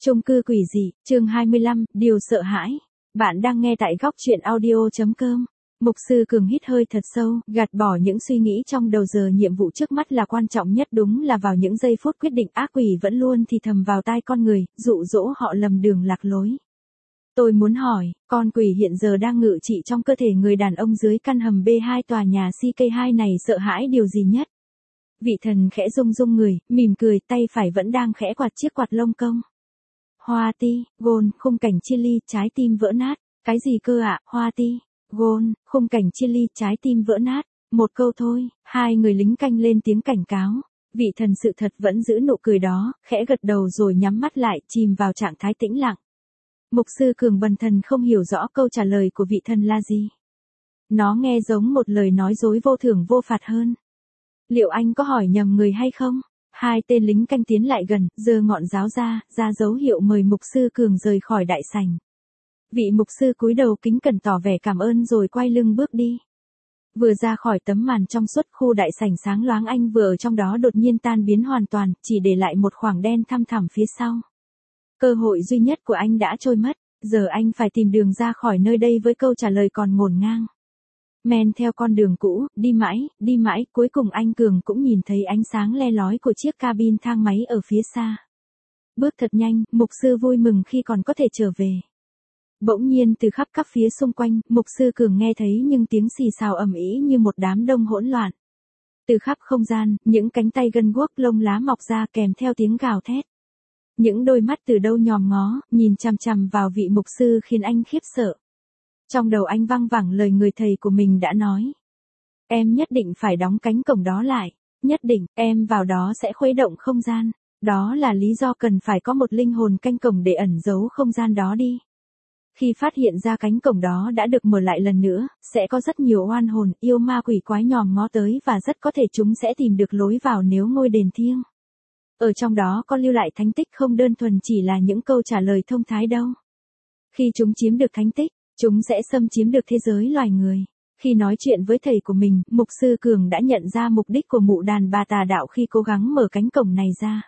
Chung cư quỷ dị, chương 25, điều sợ hãi. Bạn đang nghe tại góc chuyện audio.com. Mục sư Cường hít hơi thật sâu, gạt bỏ những suy nghĩ trong đầu giờ nhiệm vụ trước mắt là quan trọng nhất, đúng là vào những giây phút quyết định ác quỷ vẫn luôn thì thầm vào tai con người, dụ dỗ họ lầm đường lạc lối. Tôi muốn hỏi, con quỷ hiện giờ đang ngự trị trong cơ thể người đàn ông dưới căn hầm B2 tòa nhà CK2 này sợ hãi điều gì nhất? Vị thần khẽ rung rung người, mỉm cười, tay phải vẫn đang khẽ quạt chiếc quạt lông công. Hoa ti, gôn, khung cảnh chia ly, trái tim vỡ nát. Cái gì cơ ạ? Hoa ti, gôn, khung cảnh chia ly, trái tim vỡ nát. Một câu thôi, hai người lính canh lên tiếng cảnh cáo. Vị thần sự thật vẫn giữ nụ cười đó, khẽ gật đầu rồi nhắm mắt lại, chìm vào trạng thái tĩnh lặng. Mục sư Cường bần thần không hiểu rõ câu trả lời của vị thần là gì. Nó nghe giống một lời nói dối vô thưởng vô phạt hơn. Liệu anh có hỏi nhầm người hay không? Hai tên lính canh tiến lại gần, giơ ngọn giáo ra dấu hiệu mời mục sư Cường rời khỏi đại sảnh. Vị mục sư cúi đầu kính cẩn tỏ vẻ cảm ơn rồi quay lưng bước đi. Vừa ra khỏi tấm màn trong suốt, khu đại sảnh sáng loáng anh vừa ở trong đó đột nhiên tan biến hoàn toàn, chỉ để lại một khoảng đen thăm thẳm phía sau. Cơ hội duy nhất của anh đã trôi mất, giờ anh phải tìm đường ra khỏi nơi đây với câu trả lời còn ngổn ngang. Men theo con đường cũ, đi mãi, cuối cùng anh Cường cũng nhìn thấy ánh sáng le lói của chiếc cabin thang máy ở phía xa. Bước thật nhanh, mục sư vui mừng khi còn có thể trở về. Bỗng nhiên từ khắp các phía xung quanh, mục sư Cường nghe thấy những tiếng xì xào ầm ĩ như một đám đông hỗn loạn. Từ khắp không gian, những cánh tay gân guốc lông lá mọc ra kèm theo tiếng gào thét. Những đôi mắt từ đâu nhòm ngó, nhìn chằm chằm vào vị mục sư khiến anh khiếp sợ. Trong đầu anh văng vẳng lời người thầy của mình đã nói. Em nhất định phải đóng cánh cổng đó lại. Nhất định, em vào đó sẽ khuấy động không gian. Đó là lý do cần phải có một linh hồn canh cổng để ẩn giấu không gian đó đi. Khi phát hiện ra cánh cổng đó đã được mở lại lần nữa, sẽ có rất nhiều oan hồn, yêu ma quỷ quái nhòm ngó tới và rất có thể chúng sẽ tìm được lối vào nếu ngôi đền thiêng. Ở trong đó có lưu lại thánh tích không đơn thuần chỉ là những câu trả lời thông thái đâu. Khi chúng chiếm được thánh tích, chúng sẽ xâm chiếm được thế giới loài người. Khi nói chuyện với thầy của mình, mục sư Cường đã nhận ra mục đích của mụ đàn bà tà đạo khi cố gắng mở cánh cổng này ra.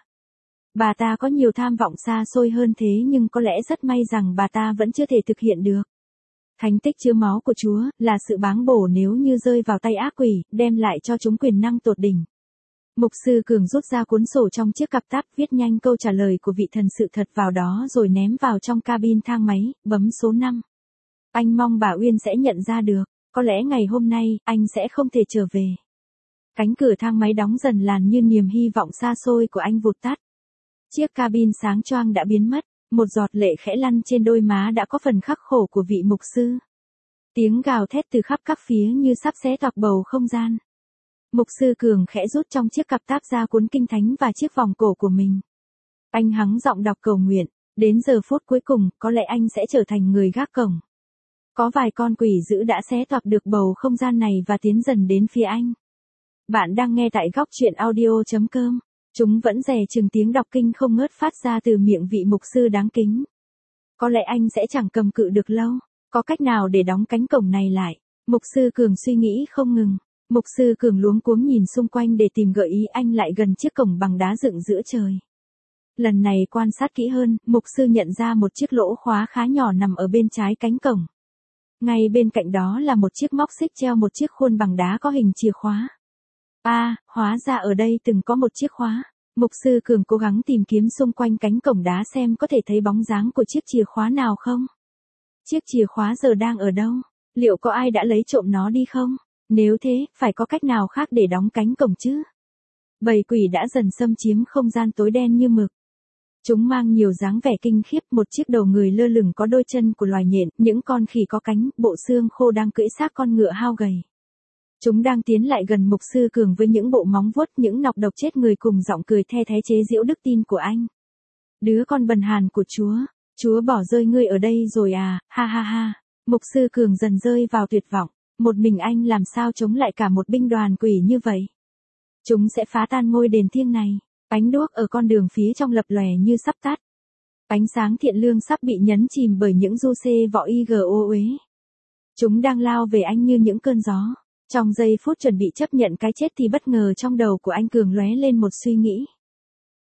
Bà ta có nhiều tham vọng xa xôi hơn thế nhưng có lẽ rất may rằng bà ta vẫn chưa thể thực hiện được. Thánh tích chứa máu của Chúa là sự báng bổ nếu như rơi vào tay ác quỷ, đem lại cho chúng quyền năng tột đỉnh. Mục sư Cường rút ra cuốn sổ trong chiếc cặp táp, viết nhanh câu trả lời của vị thần sự thật vào đó rồi ném vào trong cabin thang máy, bấm số 5. Anh mong bà Uyên sẽ nhận ra được, có lẽ ngày hôm nay, anh sẽ không thể trở về. Cánh cửa thang máy đóng dần làn như niềm hy vọng xa xôi của anh vụt tắt. Chiếc cabin sáng choang đã biến mất, một giọt lệ khẽ lăn trên đôi má đã có phần khắc khổ của vị mục sư. Tiếng gào thét từ khắp các phía như sắp xé toạc bầu không gian. Mục sư Cường khẽ rút trong chiếc cặp táp ra cuốn kinh thánh và chiếc vòng cổ của mình. Anh hắng giọng đọc cầu nguyện, đến giờ phút cuối cùng, có lẽ anh sẽ trở thành người gác cổng. Có vài con quỷ dữ đã xé toạc được bầu không gian này và tiến dần đến phía anh. Bạn đang nghe tại góc chuyện audio.com. Chúng vẫn dè chừng tiếng đọc kinh không ngớt phát ra từ miệng vị mục sư đáng kính. Có lẽ anh sẽ chẳng cầm cự được lâu. Có cách nào để đóng cánh cổng này lại? Mục sư Cường suy nghĩ không ngừng. Mục sư Cường luống cuống nhìn xung quanh để tìm gợi ý, anh lại gần chiếc cổng bằng đá dựng giữa trời. Lần này quan sát kỹ hơn, mục sư nhận ra một chiếc lỗ khóa khá nhỏ nằm ở bên trái cánh cổng. Ngay bên cạnh đó là một chiếc móc xích treo một chiếc khuôn bằng đá có hình chìa khóa. Hóa ra ở đây từng có một chiếc khóa. Mục sư Cường cố gắng tìm kiếm xung quanh cánh cổng đá xem có thể thấy bóng dáng của chiếc chìa khóa nào không. Chiếc chìa khóa giờ đang ở đâu? Liệu có ai đã lấy trộm nó đi không? Nếu thế, phải có cách nào khác để đóng cánh cổng chứ? Bầy quỷ đã dần xâm chiếm không gian tối đen như mực. Chúng mang nhiều dáng vẻ kinh khiếp, một chiếc đầu người lơ lửng có đôi chân của loài nhện, những con khỉ có cánh, bộ xương khô đang cưỡi xác con ngựa hao gầy. Chúng đang tiến lại gần mục sư Cường với những bộ móng vuốt, những nọc độc chết người cùng giọng cười the thé chế giễu đức tin của anh. Đứa con bần hàn của Chúa bỏ rơi ngươi ở đây rồi à, ha ha ha. Mục sư Cường dần rơi vào tuyệt vọng, một mình anh làm sao chống lại cả một binh đoàn quỷ như vậy. Chúng sẽ phá tan ngôi đền thiêng này. Ánh đuốc ở con đường phía trong lập lòe như sắp tắt. Ánh sáng thiện lương sắp bị nhấn chìm bởi những du xê võ igo uế. Chúng đang lao về anh như những cơn gió. Trong giây phút chuẩn bị chấp nhận cái chết thì bất ngờ trong đầu của anh Cường lóe lên một suy nghĩ.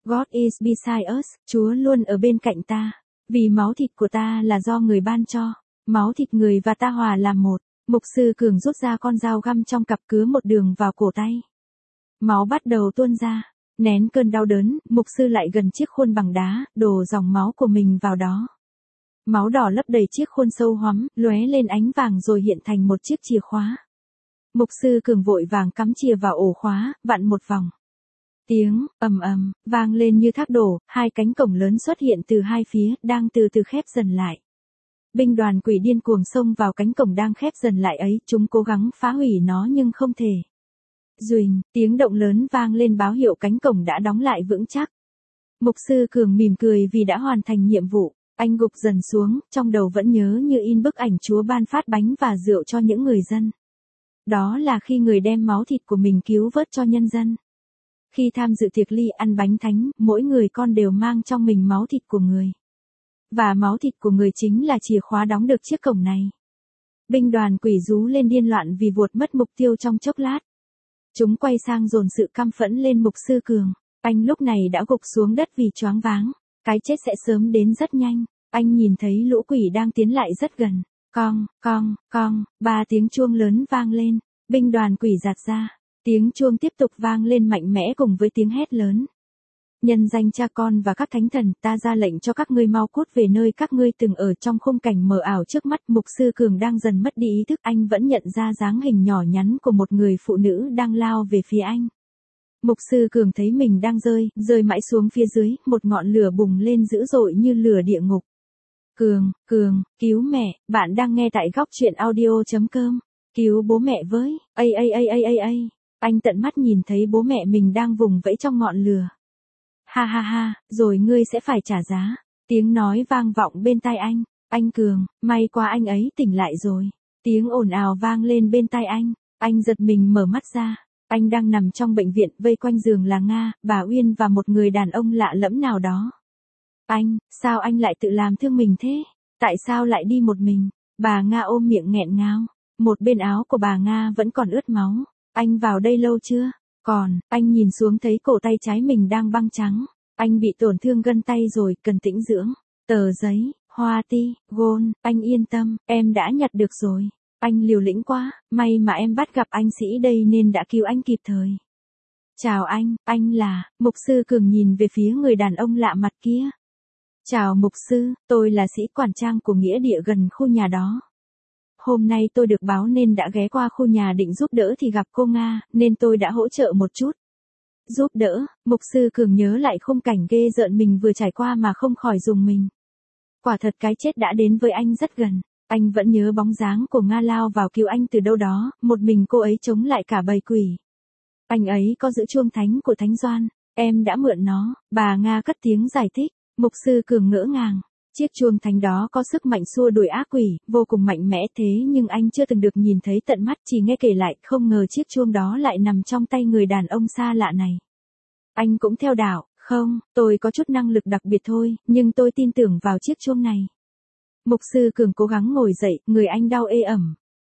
God is beside us, Chúa luôn ở bên cạnh ta. Vì máu thịt của ta là do người ban cho. Máu thịt người và ta hòa làm một. Mục sư Cường rút ra con dao găm trong cặp cứa một đường vào cổ tay. Máu bắt đầu tuôn ra. Nén cơn đau đớn, mục sư lại gần chiếc khuôn bằng đá, đổ dòng máu của mình vào đó. Máu đỏ lấp đầy chiếc khuôn sâu hoắm, lóe lên ánh vàng rồi hiện thành một chiếc chìa khóa. Mục sư Cường vội vàng cắm chìa vào ổ khóa, vặn một vòng. Tiếng ầm ầm vang lên như thác đổ, hai cánh cổng lớn xuất hiện từ hai phía, đang từ từ khép dần lại. Binh đoàn quỷ điên cuồng xông vào cánh cổng đang khép dần lại ấy, chúng cố gắng phá hủy nó nhưng không thể. Duỳnh, tiếng động lớn vang lên báo hiệu cánh cổng đã đóng lại vững chắc. Mục sư Cường mỉm cười vì đã hoàn thành nhiệm vụ. Anh gục dần xuống, trong đầu vẫn nhớ như in bức ảnh Chúa ban phát bánh và rượu cho những người dân. Đó là khi người đem máu thịt của mình cứu vớt cho nhân dân. Khi tham dự tiệc ly ăn bánh thánh, mỗi người con đều mang trong mình máu thịt của người. Và máu thịt của người chính là chìa khóa đóng được chiếc cổng này. Binh đoàn quỷ rú lên điên loạn vì vuột mất mục tiêu trong chốc lát. Chúng quay sang dồn sự căm phẫn lên mục sư Cường. Anh lúc này đã gục xuống đất vì choáng váng. Cái chết sẽ sớm đến rất nhanh. Anh nhìn thấy lũ quỷ đang tiến lại rất gần. Cong, 3 tiếng chuông lớn vang lên. Binh đoàn quỷ giạt ra. Tiếng chuông tiếp tục vang lên mạnh mẽ cùng với tiếng hét lớn. Nhân danh Cha Con và các thánh thần, ta ra lệnh cho các ngươi mau cút về nơi các ngươi từng ở. Trong khung cảnh mờ ảo trước mắt, mục sư Cường đang dần mất đi ý thức. Anh vẫn nhận ra dáng hình nhỏ nhắn của một người phụ nữ đang lao về phía anh. Mục sư Cường thấy mình đang rơi mãi xuống phía dưới, một ngọn lửa bùng lên dữ dội như lửa địa ngục. Cường, cứu mẹ, bạn đang nghe tại góc truyện audio.com. Cứu bố mẹ với, Anh tận mắt nhìn thấy bố mẹ mình đang vùng vẫy trong ngọn lửa. Ha, rồi ngươi sẽ phải trả giá. Tiếng nói vang vọng bên tai anh. Anh Cường, may quá anh ấy tỉnh lại rồi. Tiếng ồn ào vang lên bên tai anh. Anh giật mình mở mắt ra. Anh đang nằm trong bệnh viện, vây quanh giường là Nga, bà Uyên và một người đàn ông lạ lẫm nào đó. Sao anh lại tự làm thương mình thế? Tại sao lại đi một mình? Bà Nga ôm miệng nghẹn ngào. Một bên áo của bà Nga vẫn còn ướt máu. Anh vào đây lâu chưa? Còn, anh nhìn xuống thấy cổ tay trái mình đang băng trắng. Anh bị tổn thương gân tay rồi, cần tĩnh dưỡng. Tờ giấy, hoa ti, gôn, anh yên tâm, em đã nhặt được rồi. Anh liều lĩnh quá, may mà em bắt gặp anh sĩ đây nên đã cứu anh kịp thời. Chào anh là, mục sư Cường nhìn về phía người đàn ông lạ mặt kia. Chào mục sư, tôi là sĩ quản trang của nghĩa địa gần khu nhà đó. Hôm nay tôi được báo nên đã ghé qua khu nhà định giúp đỡ thì gặp cô Nga, nên tôi đã hỗ trợ một chút. Giúp đỡ, mục sư Cường nhớ lại khung cảnh ghê rợn mình vừa trải qua mà không khỏi rùng mình. Quả thật cái chết đã đến với anh rất gần. Anh vẫn nhớ bóng dáng của Nga lao vào cứu anh từ đâu đó, một mình cô ấy chống lại cả bầy quỷ. Anh ấy có giữ chuông thánh của Thánh Doan, em đã mượn nó, bà Nga cất tiếng giải thích. Mục sư Cường ngỡ ngàng. Chiếc chuông thánh đó có sức mạnh xua đuổi ác quỷ, vô cùng mạnh mẽ thế nhưng anh chưa từng được nhìn thấy tận mắt, chỉ nghe kể lại, không ngờ chiếc chuông đó lại nằm trong tay người đàn ông xa lạ này. Anh cũng theo đạo, không, tôi có chút năng lực đặc biệt thôi, nhưng tôi tin tưởng vào chiếc chuông này. Mục sư Cường cố gắng ngồi dậy, người anh đau ê ẩm.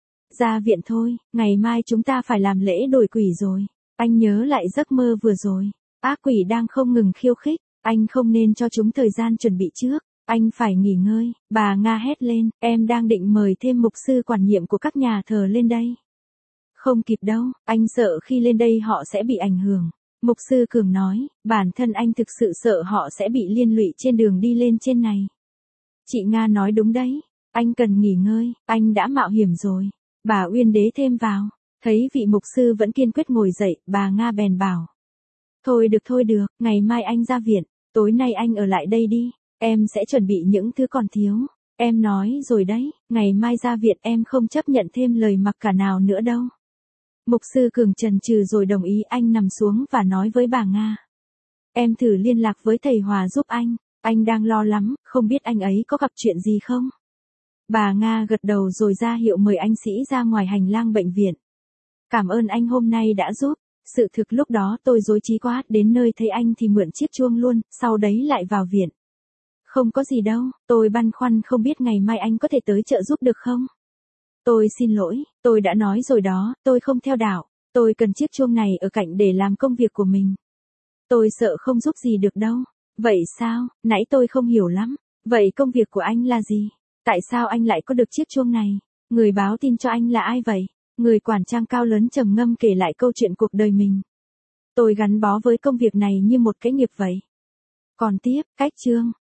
Ra viện thôi, ngày mai chúng ta phải làm lễ đuổi quỷ rồi. Anh nhớ lại giấc mơ vừa rồi. Ác quỷ đang không ngừng khiêu khích, anh không nên cho chúng thời gian chuẩn bị trước. Anh phải nghỉ ngơi, bà Nga hét lên, em đang định mời thêm mục sư quản nhiệm của các nhà thờ lên đây. Không kịp đâu, anh sợ khi lên đây họ sẽ bị ảnh hưởng. Mục sư Cường nói, bản thân anh thực sự sợ họ sẽ bị liên lụy trên đường đi lên trên này. Chị Nga nói đúng đấy, anh cần nghỉ ngơi, anh đã mạo hiểm rồi. Bà Uyên đế thêm vào, thấy vị mục sư vẫn kiên quyết ngồi dậy, bà Nga bèn bảo. Thôi được, ngày mai anh ra viện, tối nay anh ở lại đây đi. Em sẽ chuẩn bị những thứ còn thiếu. Em nói rồi đấy, ngày mai ra viện em không chấp nhận thêm lời mặc cả nào nữa đâu. Mục sư Cường chần chừ rồi đồng ý. Anh nằm xuống và nói với bà Nga. Em thử liên lạc với thầy Hòa giúp anh đang lo lắm, không biết anh ấy có gặp chuyện gì không? Bà Nga gật đầu rồi ra hiệu mời anh sĩ ra ngoài hành lang bệnh viện. Cảm ơn anh hôm nay đã giúp. Sự thực lúc đó tôi rối trí quá, đến nơi thấy anh thì mượn chiếc chuông luôn, sau đấy lại vào viện. Không có gì đâu, tôi băn khoăn không biết ngày mai anh có thể tới trợ giúp được không? Tôi xin lỗi, tôi đã nói rồi đó, tôi không theo đạo, tôi cần chiếc chuông này ở cạnh để làm công việc của mình. Tôi sợ không giúp gì được đâu. Vậy sao, nãy tôi không hiểu lắm. Vậy công việc của anh là gì? Tại sao anh lại có được chiếc chuông này? Người báo tin cho anh là ai vậy? Người quản trang cao lớn trầm ngâm kể lại câu chuyện cuộc đời mình. Tôi gắn bó với công việc này như một cái nghiệp vậy. Còn tiếp, cách chương.